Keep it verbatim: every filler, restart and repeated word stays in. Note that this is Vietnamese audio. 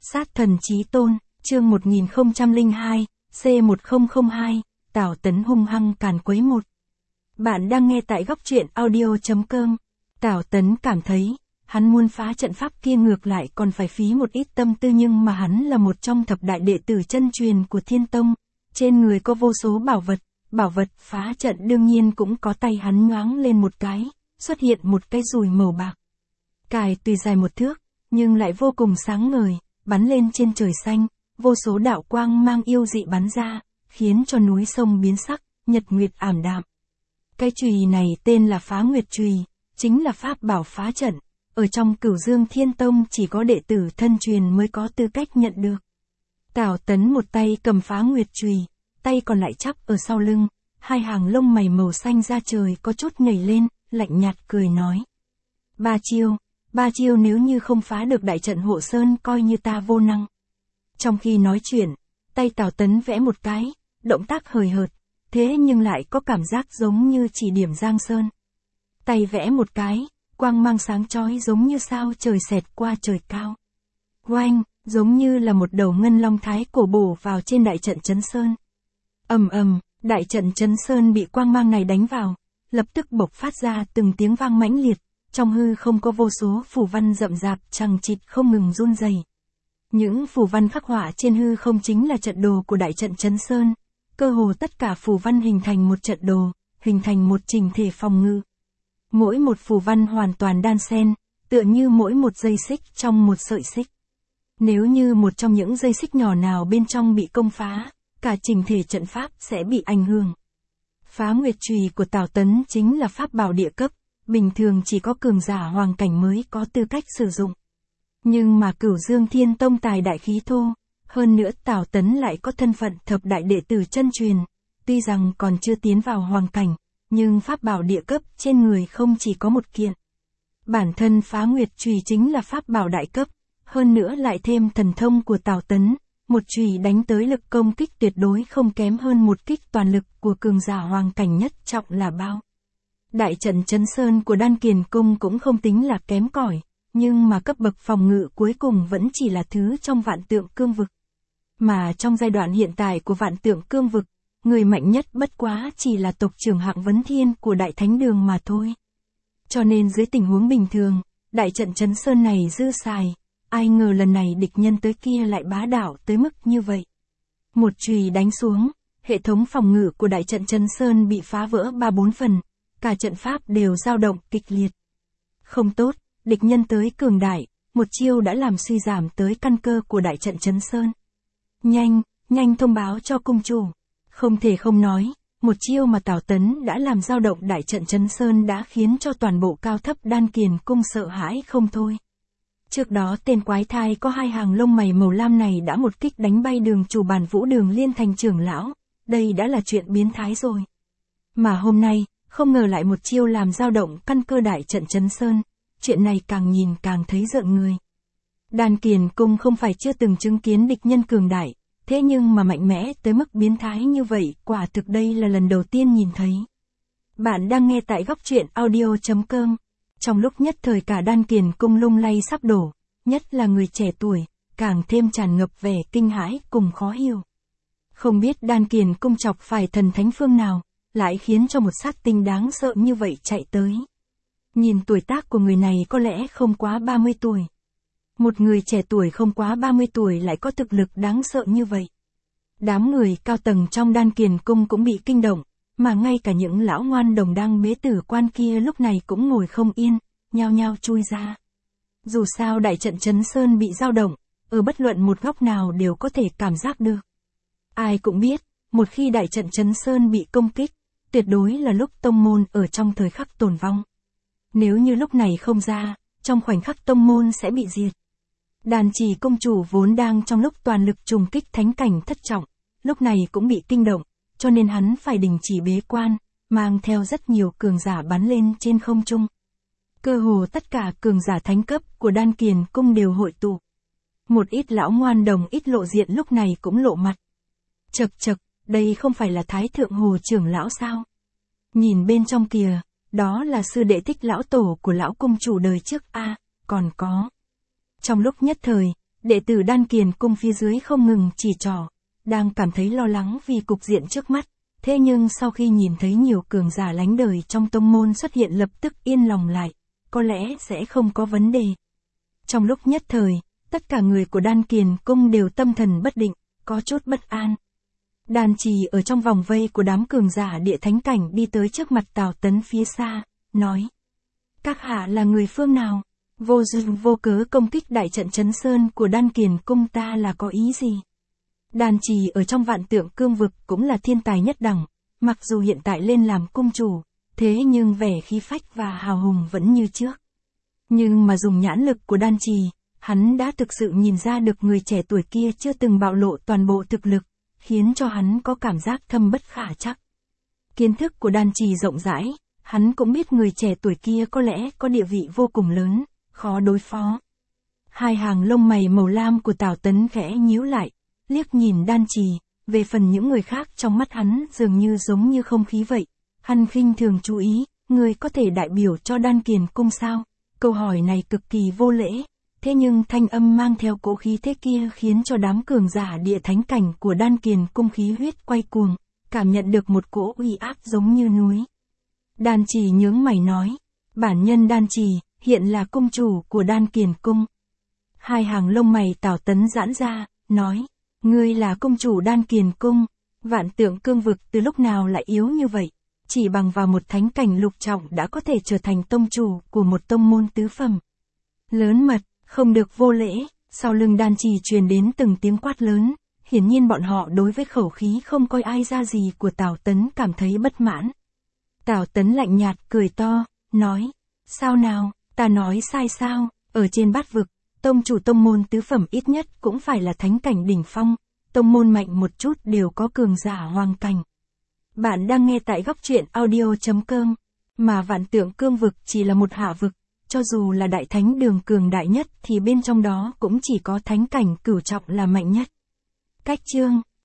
Sát thần chí tôn, chương một nghìn không trăm lẻ hai, C một không không hai, Tào Tấn hung hăng càn quấy một. Bạn đang nghe tại góc truyện audio chấm com. Tào Tấn cảm thấy, hắn muốn phá trận pháp kia ngược lại còn phải phí một ít tâm tư, nhưng mà hắn là một trong thập đại đệ tử chân truyền của Thiên Tông, trên người có vô số bảo vật, bảo vật phá trận đương nhiên cũng có. Tay hắn nhoáng lên một cái, xuất hiện một cái dùi màu bạc. Cài tuy dài một thước, nhưng lại vô cùng sáng ngời, bắn lên trên trời xanh, vô số đạo quang mang yêu dị bắn ra, khiến cho núi sông biến sắc, nhật nguyệt ảm đạm. Cái chùy này tên là Phá Nguyệt Chùy, chính là pháp bảo phá trận, ở trong Cửu Dương Thiên Tông chỉ có đệ tử thân truyền mới có tư cách nhận được. Tào Tấn một tay cầm Phá Nguyệt Chùy, tay còn lại chắp ở sau lưng, hai hàng lông mày màu xanh da trời có chút nhảy lên, lạnh nhạt cười nói: Ba chiêu, ba chiêu nếu như không phá được đại trận hộ sơn coi như ta vô năng. Trong khi nói chuyện, tay Tào Tấn vẽ một cái, động tác hời hợt, thế nhưng lại có cảm giác giống như chỉ điểm giang sơn. Tay vẽ một cái, quang mang sáng chói giống như sao trời xẹt qua trời cao. Oanh, giống như là một đầu ngân long thái cổ bổ vào trên đại trận Chấn Sơn. Ầm ầm, đại trận Chấn Sơn bị quang mang này đánh vào, lập tức bộc phát ra từng tiếng vang mãnh liệt, trong hư không có vô số phù văn rậm rạp chằng chịt không ngừng run rẩy. Những phù văn khắc họa trên hư không chính là trận đồ của đại trận Chấn Sơn, cơ hồ tất cả phù văn hình thành một trận đồ, hình thành một trình thể phòng ngự. Mỗi một phù văn hoàn toàn đan xen, tựa như mỗi một dây xích trong một sợi xích. Nếu như một trong những dây xích nhỏ nào bên trong bị công phá, cả trình thể trận pháp sẽ bị ảnh hưởng. Phá Nguyệt Chùy của Tào Tấn chính là pháp bảo địa cấp, bình thường chỉ có cường giả hoàng cảnh mới có tư cách sử dụng. Nhưng mà Cửu Dương Thiên Tông tài đại khí thô, hơn nữa Tào Tấn lại có thân phận thập đại đệ tử chân truyền, tuy rằng còn chưa tiến vào hoàng cảnh, nhưng pháp bảo địa cấp trên người không chỉ có một kiện. Bản thân Phá Nguyệt Chùy chính là pháp bảo đại cấp, hơn nữa lại thêm thần thông của Tào Tấn, một chùy đánh tới lực công kích tuyệt đối không kém hơn một kích toàn lực của cường giả hoàng cảnh nhất trọng là bao. Đại trận Chấn Sơn của Đan Kiền Cung cũng không tính là kém cỏi, nhưng mà cấp bậc phòng ngự cuối cùng vẫn chỉ là thứ trong Vạn Tượng Cương Vực. Mà trong giai đoạn hiện tại của Vạn Tượng Cương Vực, người mạnh nhất bất quá chỉ là tộc trưởng Hạng Vấn Thiên của Đại Thánh Đường mà thôi. Cho nên dưới tình huống bình thường, đại trận Chấn Sơn này dư xài, ai ngờ lần này địch nhân tới kia lại bá đạo tới mức như vậy. Một chùy đánh xuống, hệ thống phòng ngự của đại trận Chấn Sơn bị phá vỡ ba bốn phần, cả trận pháp đều dao động kịch liệt. Không tốt, địch nhân tới cường đại, một chiêu đã làm suy giảm tới căn cơ của đại trận Chấn Sơn. Nhanh, nhanh thông báo cho cung chủ. Không thể không nói, một chiêu mà Tào Tấn đã làm dao động đại trận Chấn Sơn đã khiến cho toàn bộ cao thấp Đan Kiền Cung sợ hãi không thôi. Trước đó tên quái thai có hai hàng lông mày màu lam này đã một kích đánh bay Đường chủ Bàn Vũ Đường Liên thành trưởng lão, đây đã là chuyện biến thái rồi. Mà hôm nay, không ngờ lại một chiêu làm dao động căn cơ đại trận Chấn Sơn, chuyện này càng nhìn càng thấy rợn người. Đan Kiền Cung không phải chưa từng chứng kiến địch nhân cường đại, thế nhưng mà mạnh mẽ tới mức biến thái như vậy, quả thực đây là lần đầu tiên nhìn thấy. Bạn đang nghe tại góc truyện audio chấm com. Trong lúc nhất thời cả Đan Kiền Cung lung lay sắp đổ, nhất là người trẻ tuổi, càng thêm tràn ngập vẻ kinh hãi cùng khó hiểu. Không biết Đan Kiền Cung chọc phải thần thánh phương nào, lại khiến cho một sát tinh đáng sợ như vậy chạy tới. Nhìn tuổi tác của người này có lẽ không quá ba mươi tuổi. Một người trẻ tuổi không quá ba mươi tuổi lại có thực lực đáng sợ như vậy. Đám người cao tầng trong Đan Kiền Cung cũng bị kinh động, mà ngay cả những lão ngoan đồng đang bế tử quan kia lúc này cũng ngồi không yên, nhao nhao chui ra. Dù sao đại trận Chấn Sơn bị dao động, ở bất luận một góc nào đều có thể cảm giác được. Ai cũng biết, một khi đại trận Chấn Sơn bị công kích, tuyệt đối là lúc tông môn ở trong thời khắc tồn vong. Nếu như lúc này không ra, trong khoảnh khắc tông môn sẽ bị diệt. Đàn Chỉ công chủ vốn đang trong lúc toàn lực trùng kích thánh cảnh thất trọng, lúc này cũng bị kinh động, cho nên hắn phải đình chỉ bế quan, mang theo rất nhiều cường giả bắn lên trên không trung. Cơ hồ tất cả cường giả thánh cấp của Đan Kiền Cung đều hội tụ. Một ít lão ngoan đồng ít lộ diện lúc này cũng lộ mặt. Chậc chậc, đây không phải là Thái Thượng Hồ trưởng lão sao? Nhìn bên trong kìa, đó là sư đệ Thích lão tổ của lão cung chủ đời trước a, à, còn có. Trong lúc nhất thời, đệ tử Đan Kiền Cung phía dưới không ngừng chỉ trỏ, đang cảm thấy lo lắng vì cục diện trước mắt. Thế nhưng sau khi nhìn thấy nhiều cường giả lánh đời trong tông môn xuất hiện lập tức yên lòng lại, có lẽ sẽ không có vấn đề. Trong lúc nhất thời, tất cả người của Đan Kiền Cung đều tâm thần bất định, có chút bất an. Đan Trì ở trong vòng vây của đám cường giả địa thánh cảnh đi tới trước mặt Tào Tấn phía xa, nói. Các hạ là người phương nào? Vô duyên vô cớ công kích đại trận Trấn Sơn của Đan Kiền Cung ta là có ý gì? Đan Trì ở trong vạn tượng cương vực cũng là thiên tài nhất đẳng, mặc dù hiện tại lên làm cung chủ, thế nhưng vẻ khí phách và hào hùng vẫn như trước. Nhưng mà dùng nhãn lực của Đan Trì, hắn đã thực sự nhìn ra được người trẻ tuổi kia chưa từng bạo lộ toàn bộ thực lực, khiến cho hắn có cảm giác thâm bất khả trắc. Kiến thức của Đan Trì rộng rãi, hắn cũng biết người trẻ tuổi kia có lẽ có địa vị vô cùng lớn, khó đối phó. Hai hàng lông mày màu lam của Tào Tấn khẽ nhíu lại, liếc nhìn Đan Trì, về phần những người khác trong mắt hắn dường như giống như không khí vậy. Hắn khinh thường chú ý, người có thể đại biểu cho Đan Kiền Cung sao? Câu hỏi này cực kỳ vô lễ, thế nhưng thanh âm mang theo cỗ khí thế kia khiến cho đám cường giả địa thánh cảnh của Đan Kiền Cung khí huyết quay cuồng, cảm nhận được một cỗ uy áp giống như núi. Đan Trì nhướng mày nói, bản nhân Đan Trì, hiện là cung chủ của Đan Kiền Cung. Hai hàng lông mày Tào Tấn giãn ra, nói, ngươi là cung chủ Đan Kiền Cung, vạn tượng cương vực từ lúc nào lại yếu như vậy, chỉ bằng vào một thánh cảnh lục trọng đã có thể trở thành tông chủ của một tông môn tứ phẩm. Lớn mật, không được vô lễ. Sau lưng Đan Trì truyền đến từng tiếng quát lớn, hiển nhiên bọn họ đối với khẩu khí không coi ai ra gì của Tào Tấn cảm thấy bất mãn. Tào Tấn lạnh nhạt cười to, nói, sao nào, ta nói sai sao, ở trên bát vực, tông chủ tông môn tứ phẩm ít nhất cũng phải là thánh cảnh đỉnh phong, tông môn mạnh một chút đều có cường giả hoàng cảnh. Bạn đang nghe tại góc truyện audio chấm com, mà vạn tượng cương vực chỉ là một hạ vực, cho dù là đại thánh đường cường đại nhất thì bên trong đó cũng chỉ có thánh cảnh cửu trọng là mạnh nhất. Cách chương